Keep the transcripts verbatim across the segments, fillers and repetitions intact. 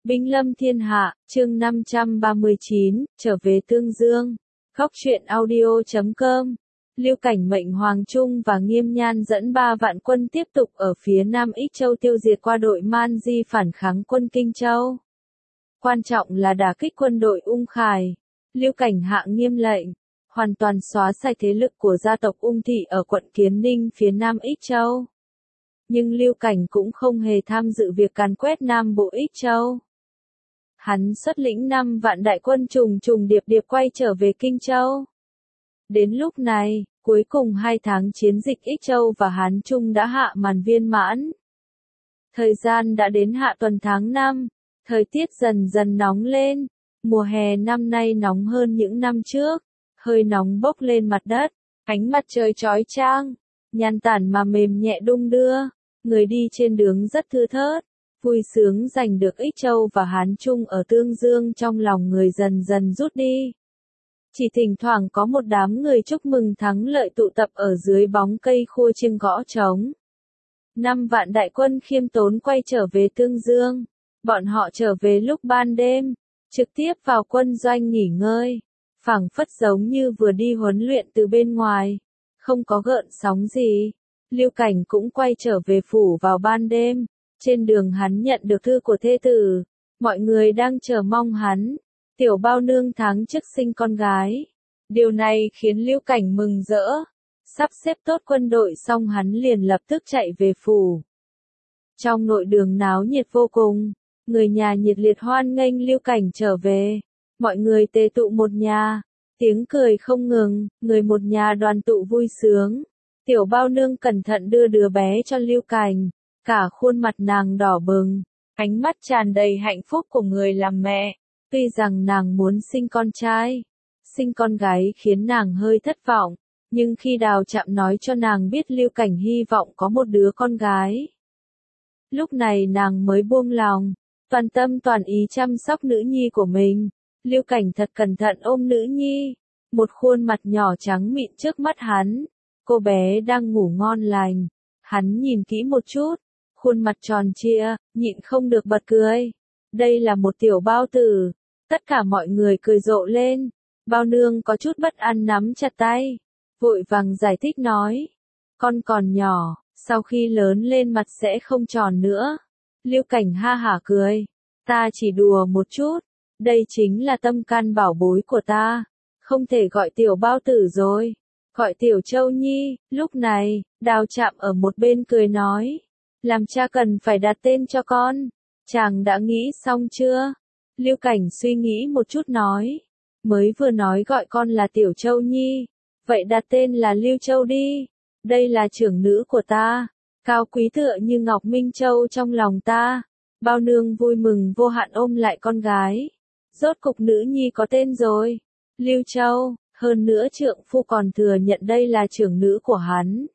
Binh lâm thiên hạ, chương năm trăm ba mươi chín, trở về Tương Dương. Góc truyện audio chấm com. Lưu Cảnh mệnh Hoàng Trung và Nghiêm Nhan dẫn ba vạn quân tiếp tục ở phía Nam Ích Châu tiêu diệt qua đội Man Di phản kháng quân Kinh Châu. Quan trọng là đả kích quân đội Ung Khải. Lưu Cảnh hạ nghiêm lệnh, hoàn toàn xóa sạch thế lực của gia tộc Ung Thị ở quận Kiến Ninh phía Nam Ích Châu. Nhưng Lưu Cảnh cũng không hề tham dự việc càn quét Nam Bộ Ích Châu. Hắn xuất lĩnh năm vạn đại quân trùng trùng điệp điệp quay trở về Kinh Châu. Đến lúc này, cuối cùng hai tháng chiến dịch Ích Châu và Hán Trung đã hạ màn viên mãn. Thời gian đã đến hạ tuần tháng năm, thời tiết dần dần nóng lên, mùa hè năm nay nóng hơn những năm trước, hơi nóng bốc lên mặt đất, ánh mặt trời chói chang, nhan tản mà mềm nhẹ đung đưa, người đi trên đường rất thưa thớt. Vui sướng giành được Ích Châu và Hán Trung ở Tương Dương trong lòng người dần dần rút đi. Chỉ thỉnh thoảng có một đám người chúc mừng thắng lợi tụ tập ở dưới bóng cây khua chiêng gõ trống. Năm vạn đại quân khiêm tốn quay trở về Tương Dương. Bọn họ trở về lúc ban đêm, trực tiếp vào quân doanh nghỉ ngơi, phảng phất giống như vừa đi huấn luyện từ bên ngoài, không có gợn sóng gì. Lưu Cảnh cũng quay trở về phủ vào ban đêm. Trên đường hắn nhận được thư của thê tử, mọi người đang chờ mong hắn. Tiểu Bao Nương tháng trước sinh con gái. Điều này khiến Lưu Cảnh mừng rỡ. Sắp xếp tốt quân đội xong hắn liền lập tức chạy về phủ. Trong nội đường náo nhiệt vô cùng, người nhà nhiệt liệt hoan nghênh Lưu Cảnh trở về. Mọi người tề tụ một nhà, tiếng cười không ngừng, người một nhà đoàn tụ vui sướng. Tiểu Bao Nương cẩn thận đưa đứa bé cho Lưu Cảnh. Cả khuôn mặt nàng đỏ bừng, ánh mắt tràn đầy hạnh phúc của người làm mẹ. Tuy rằng nàng muốn sinh con trai, sinh con gái khiến nàng hơi thất vọng, nhưng khi Đào Trạm nói cho nàng biết Lưu Cảnh hy vọng có một đứa con gái, lúc này nàng mới buông lòng, toàn tâm toàn ý chăm sóc nữ nhi của mình. Lưu Cảnh thật cẩn thận ôm nữ nhi, một khuôn mặt nhỏ trắng mịn trước mắt hắn. Cô bé đang ngủ ngon lành, hắn nhìn kỹ một chút. Khuôn mặt tròn trịa, nhịn không được bật cười. Đây là một tiểu bao tử. Tất cả mọi người cười rộ lên. Bao Nương có chút bất an nắm chặt tay, vội vàng giải thích nói. Con còn nhỏ, sau khi lớn lên mặt sẽ không tròn nữa. Lưu Cảnh ha hả cười. Ta chỉ đùa một chút. Đây chính là tâm can bảo bối của ta. Không thể gọi tiểu bao tử rồi. Gọi tiểu Châu Nhi. Lúc này, Đào Trạm ở một bên cười nói. Làm cha cần phải đặt tên cho con. Chàng đã nghĩ xong chưa? Lưu Cảnh suy nghĩ một chút nói. Mới vừa nói gọi con là Tiểu Châu Nhi. Vậy đặt tên là Lưu Châu đi. Đây là trưởng nữ của ta. Cao quý tựa như Ngọc Minh Châu trong lòng ta. Bao Nương vui mừng vô hạn ôm lại con gái. Rốt cục nữ nhi có tên rồi. Lưu Châu. Hơn nữa trượng phu còn thừa nhận đây là trưởng nữ của hắn.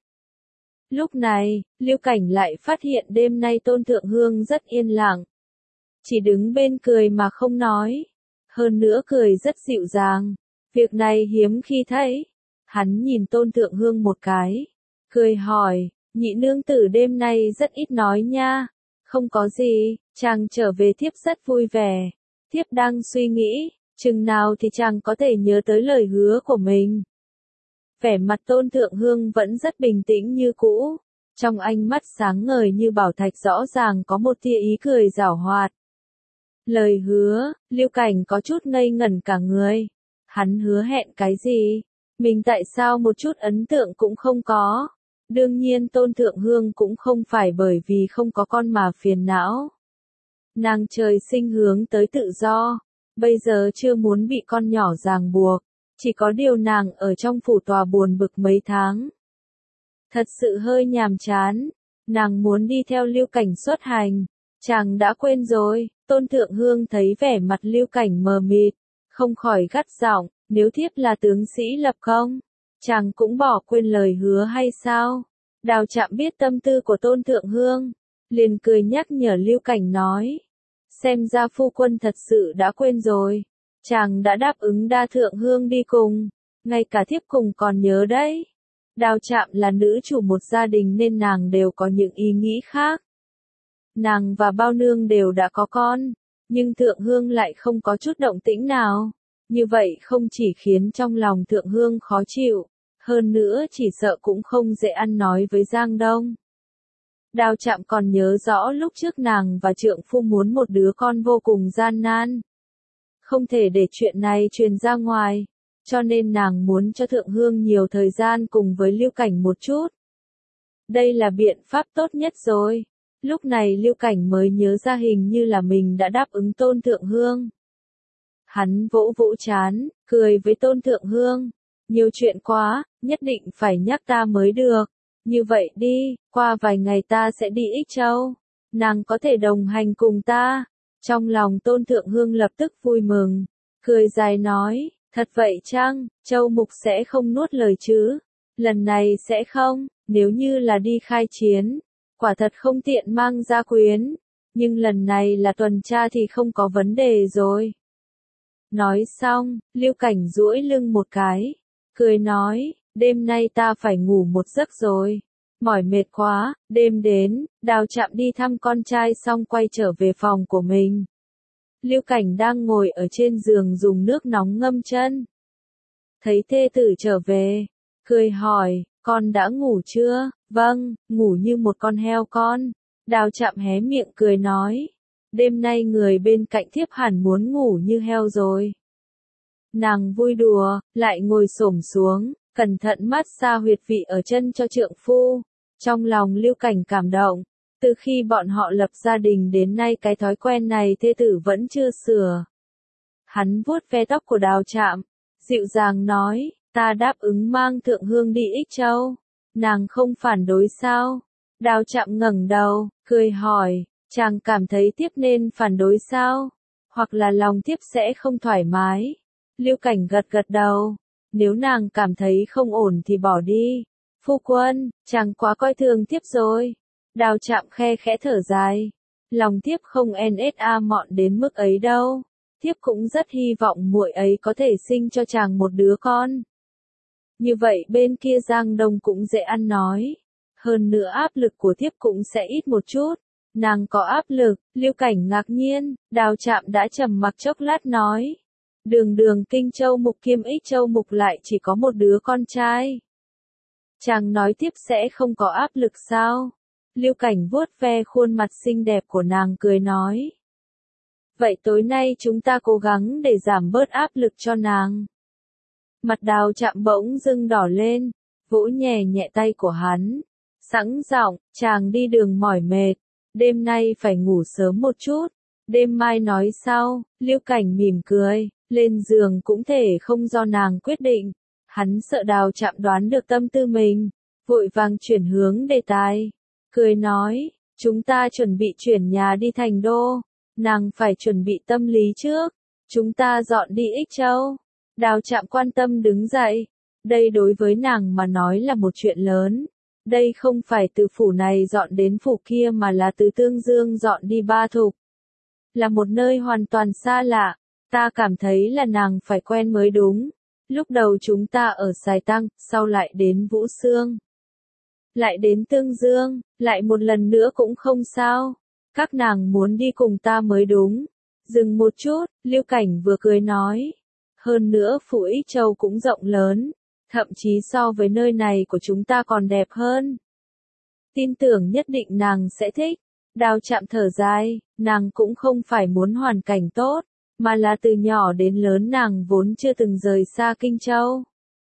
Lúc này, Lưu Cảnh lại phát hiện đêm nay Tôn Thượng Hương rất yên lặng. Chỉ đứng bên cười mà không nói. Hơn nữa cười rất dịu dàng. Việc này hiếm khi thấy. Hắn nhìn Tôn Thượng Hương một cái. Cười hỏi, nhị nương tử đêm nay rất ít nói nha. Không có gì, chàng trở về thiếp rất vui vẻ. Thiếp đang suy nghĩ, chừng nào thì chàng có thể nhớ tới lời hứa của mình. Vẻ mặt Tôn Thượng Hương vẫn rất bình tĩnh như cũ, trong ánh mắt sáng ngời như bảo thạch rõ ràng có một tia ý cười giảo hoạt. Lời hứa, Lưu Cảnh có chút ngây ngẩn cả người. Hắn hứa hẹn cái gì? Mình tại sao một chút ấn tượng cũng không có? Đương nhiên Tôn Thượng Hương cũng không phải bởi vì không có con mà phiền não. Nàng trời sinh hướng tới tự do, bây giờ chưa muốn bị con nhỏ ràng buộc. Chỉ có điều nàng ở trong phủ tòa buồn bực mấy tháng. Thật sự hơi nhàm chán. Nàng muốn đi theo Lưu Cảnh xuất hành. Chàng đã quên rồi. Tôn Thượng Hương thấy vẻ mặt Lưu Cảnh mờ mịt, không khỏi gắt giọng, nếu thiếp là tướng sĩ lập công, chàng cũng bỏ quên lời hứa hay sao? Đào Trạm biết tâm tư của Tôn Thượng Hương, liền cười nhắc nhở Lưu Cảnh nói. Xem ra phu quân thật sự đã quên rồi. Chàng đã đáp ứng Đa Thượng Hương đi cùng, ngay cả thiếp cùng còn nhớ đấy. Đào Trạm là nữ chủ một gia đình nên nàng đều có những ý nghĩ khác. Nàng và Bao Nương đều đã có con, Nhưng Thượng Hương lại không có chút động tĩnh nào. Như vậy không chỉ khiến trong lòng Thượng Hương khó chịu, hơn nữa chỉ sợ cũng không dễ ăn nói với Giang Đông. Đào Trạm còn nhớ rõ lúc trước nàng và trượng phu muốn một đứa con vô cùng gian nan. Không thể để chuyện này truyền ra ngoài, cho nên nàng muốn cho Thượng Hương nhiều thời gian cùng với Lưu Cảnh một chút. Đây là biện pháp tốt nhất rồi. Lúc này Lưu Cảnh mới nhớ ra hình như là mình đã đáp ứng Tôn Thượng Hương. Hắn vỗ vỗ chán, cười với Tôn Thượng Hương. Nhiều chuyện quá, nhất định phải nhắc ta mới được. Như vậy đi, qua vài ngày ta sẽ đi Ích Châu. Nàng có thể đồng hành cùng ta. Trong lòng Tôn Thượng Hương lập tức vui mừng. Cười dài nói, thật vậy chăng, Châu Mục sẽ không nuốt lời chứ? Lần này sẽ không, nếu như là đi khai chiến. Quả thật không tiện mang gia quyến. Nhưng lần này là tuần tra thì không có vấn đề rồi. Nói xong, Lưu Cảnh duỗi lưng một cái. Cười nói, đêm nay ta phải ngủ một giấc rồi. Mỏi mệt quá, đêm đến, Đào Trạm đi thăm con trai xong quay trở về phòng của mình. Lưu Cảnh đang ngồi ở trên giường dùng nước nóng ngâm chân. Thấy thê tử trở về, cười hỏi, con đã ngủ chưa? Vâng, ngủ như một con heo con. Đào Trạm hé miệng cười nói, đêm nay người bên cạnh thiếp hẳn muốn ngủ như heo rồi. Nàng vui đùa, lại ngồi xổm xuống, cẩn thận mát xa huyệt vị ở chân cho trượng phu. Trong lòng Lưu Cảnh cảm động, từ khi bọn họ lập gia đình đến nay cái thói quen này thê tử vẫn chưa sửa. Hắn vuốt ve tóc của Đào Trạm, dịu dàng nói, ta đáp ứng mang Thượng Hương đi Ích Châu. Nàng không phản đối sao? Đào Trạm ngẩng đầu, cười hỏi, chàng cảm thấy tiếp nên phản đối sao? Hoặc là lòng tiếp sẽ không thoải mái? Lưu Cảnh gật gật đầu, nếu nàng cảm thấy không ổn thì bỏ đi. Phu quân, chàng quá coi thường tiếp rồi. Đào Trạm khe khẽ thở dài, lòng tiếp không nsa mọn đến mức ấy đâu. Thiếp cũng rất hy vọng muội ấy có thể sinh cho chàng một đứa con. Như vậy bên kia Giang Đông cũng dễ ăn nói. Hơn nữa áp lực của thiếp cũng sẽ ít một chút. Nàng có áp lực, Lưu Cảnh ngạc nhiên, Đào Trạm đã trầm mặc chốc lát nói. Đường đường Kinh Châu Mục kiêm Ích Châu Mục lại chỉ có một đứa con trai. Chàng nói tiếp sẽ không có áp lực sao? Lưu Cảnh vuốt ve khuôn mặt xinh đẹp của nàng cười nói. Vậy tối nay chúng ta cố gắng để giảm bớt áp lực cho nàng. Mặt Đào Trạm bỗng dưng đỏ lên, vỗ nhẹ nhẹ tay của hắn. Sẵn giọng, chàng đi đường mỏi mệt, đêm nay phải ngủ sớm một chút, đêm mai nói sau. Lưu Cảnh mỉm cười, lên giường cũng thể không do nàng quyết định. Hắn sợ Đào Trạm đoán được tâm tư mình, vội vàng chuyển hướng đề tài. Cười nói, chúng ta chuẩn bị chuyển nhà đi thành đô, nàng phải chuẩn bị tâm lý trước, chúng ta dọn đi Ích Châu. Đào Trạm quan tâm đứng dậy, đây đối với nàng mà nói là một chuyện lớn. Đây không phải từ phủ này dọn đến phủ kia mà là từ Tương Dương dọn đi Ba Thục. Là một nơi hoàn toàn xa lạ, ta cảm thấy là nàng phải quen mới đúng. Lúc đầu chúng ta ở Sài Tăng, sau lại đến Vũ Xương. Lại đến Tương Dương, lại một lần nữa cũng không sao. Các nàng muốn đi cùng ta mới đúng. Dừng một chút, Lưu Cảnh vừa cười nói. Hơn nữa phủ Ích Châu cũng rộng lớn, thậm chí so với nơi này của chúng ta còn đẹp hơn. Tin tưởng nhất định nàng sẽ thích. Đào Trạm thở dài, nàng cũng không phải muốn hoàn cảnh tốt, mà là từ nhỏ đến lớn nàng vốn chưa từng rời xa Kinh Châu.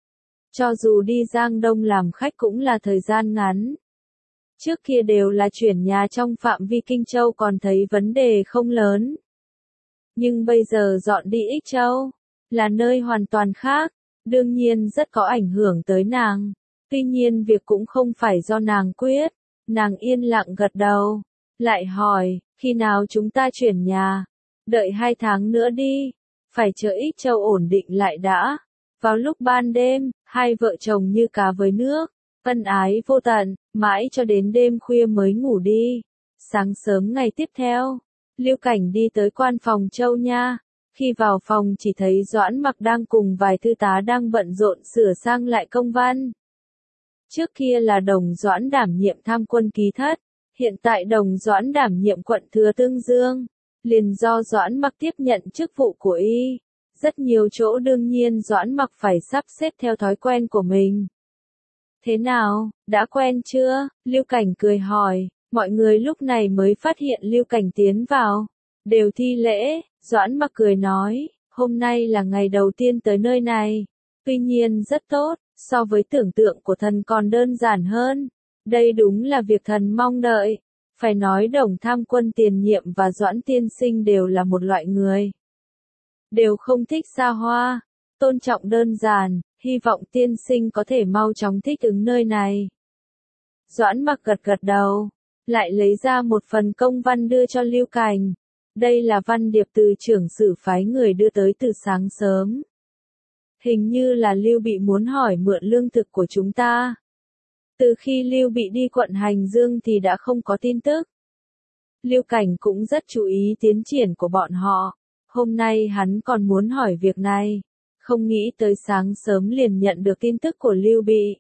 Cho dù đi Giang Đông làm khách cũng là thời gian ngắn. Trước kia đều là chuyển nhà trong phạm vi Kinh Châu còn thấy vấn đề không lớn. Nhưng bây giờ dọn đi Ích Châu, là nơi hoàn toàn khác, đương nhiên rất có ảnh hưởng tới nàng. Tuy nhiên việc cũng không phải do nàng quyết, nàng yên lặng gật đầu, lại hỏi, khi nào chúng ta chuyển nhà? Đợi hai tháng nữa đi, phải chờ Ích Châu ổn định lại đã. Vào lúc ban đêm, hai vợ chồng như cá với nước, ân ái vô tận, mãi cho đến đêm khuya mới ngủ đi. Sáng sớm ngày tiếp theo, Lưu Cảnh đi tới quan phòng Châu Nha. Khi vào phòng chỉ thấy Doãn Mặc đang cùng vài thư tá đang bận rộn sửa sang lại công văn. Trước kia là Đồng Doãn đảm nhiệm tham quân ký thất, hiện tại Đồng Doãn đảm nhiệm quận thừa Tương Dương. liền do Doãn Mặc tiếp nhận chức vụ của y. Rất nhiều chỗ đương nhiên Doãn Mặc phải sắp xếp theo thói quen của mình. Thế nào, đã quen chưa? Lưu Cảnh cười hỏi, mọi người lúc này mới phát hiện Lưu Cảnh tiến vào. Đều thi lễ, Doãn Mặc cười nói, hôm nay là ngày đầu tiên tới nơi này. Tuy nhiên rất tốt, so với tưởng tượng của thần còn đơn giản hơn. Đây đúng là việc thần mong đợi. Phải nói Đồng Tham Quân tiền nhiệm và Doãn tiên sinh đều là một loại người. Đều không thích xa hoa, tôn trọng đơn giản, hy vọng tiên sinh có thể mau chóng thích ứng nơi này. Doãn Mặc gật gật đầu, lại lấy ra một phần công văn đưa cho Lưu Cảnh. Đây là văn điệp từ trưởng sử phái người đưa tới từ sáng sớm. Hình như là Lưu Bị muốn hỏi mượn lương thực của chúng ta. Từ khi Lưu Bị đi quận Hành Dương thì đã không có tin tức. Lưu Cảnh cũng rất chú ý tiến triển của bọn họ. Hôm nay hắn còn muốn hỏi việc này. Không nghĩ tới sáng sớm liền nhận được tin tức của Lưu Bị.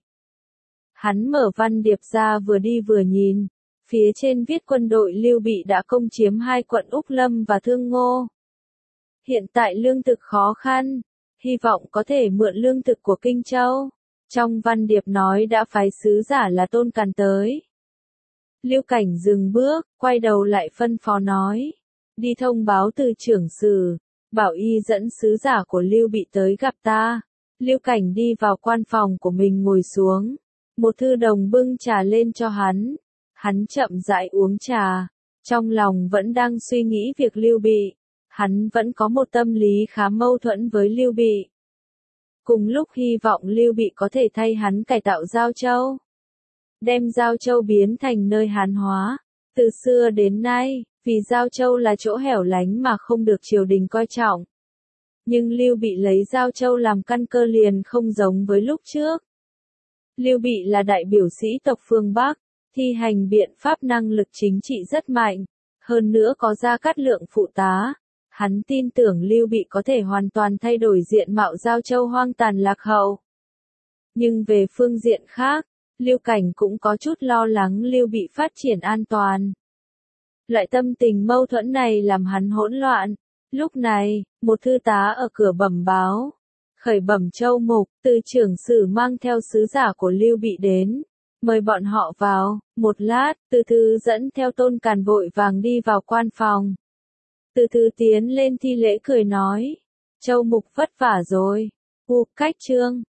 Hắn mở văn điệp ra vừa đi vừa nhìn. Phía trên viết quân đội Lưu Bị đã công chiếm hai quận Úc Lâm và Thương Ngô. Hiện tại lương thực khó khăn. Hy vọng có thể mượn lương thực của Kinh Châu. Trong văn điệp nói đã phái sứ giả là Tôn Càn tới. Lưu Cảnh dừng bước, quay đầu lại phân phó nói. Đi thông báo từ trưởng sử, bảo y dẫn sứ giả của Lưu Bị tới gặp ta. Lưu Cảnh đi vào quan phòng của mình ngồi xuống. Một thư đồng bưng trà lên cho hắn. Hắn chậm rãi uống trà. Trong lòng vẫn đang suy nghĩ việc Lưu Bị. Hắn vẫn có một tâm lý khá mâu thuẫn với Lưu Bị. Cùng lúc hy vọng Lưu Bị có thể thay hắn cải tạo Giao Châu. Đem Giao Châu biến thành nơi Hán hóa. Từ xưa đến nay, vì Giao Châu là chỗ hẻo lánh mà không được triều đình coi trọng. Nhưng Lưu Bị lấy Giao Châu làm căn cơ liền không giống với lúc trước. Lưu Bị là đại biểu sĩ tộc phương Bắc, thi hành biện pháp năng lực chính trị rất mạnh. Hơn nữa có Gia Cát Lượng phụ tá. Hắn tin tưởng Lưu Bị có thể hoàn toàn thay đổi diện mạo Giao Châu hoang tàn lạc hậu. Nhưng về phương diện khác, Lưu Cảnh cũng có chút lo lắng Lưu Bị phát triển an toàn. Loại tâm tình mâu thuẫn này làm hắn hỗn loạn. Lúc này, một thư tá ở cửa bẩm báo. Khởi bẩm Châu Mục, từ trưởng sử mang theo sứ giả của Lưu Bị đến. Mời bọn họ vào. Một lát, từ thư dẫn theo Tôn Càn vội vàng đi vào quan phòng. Từ thư tiến lên thi lễ cười nói. Châu Mục vất vả rồi. U cách chương.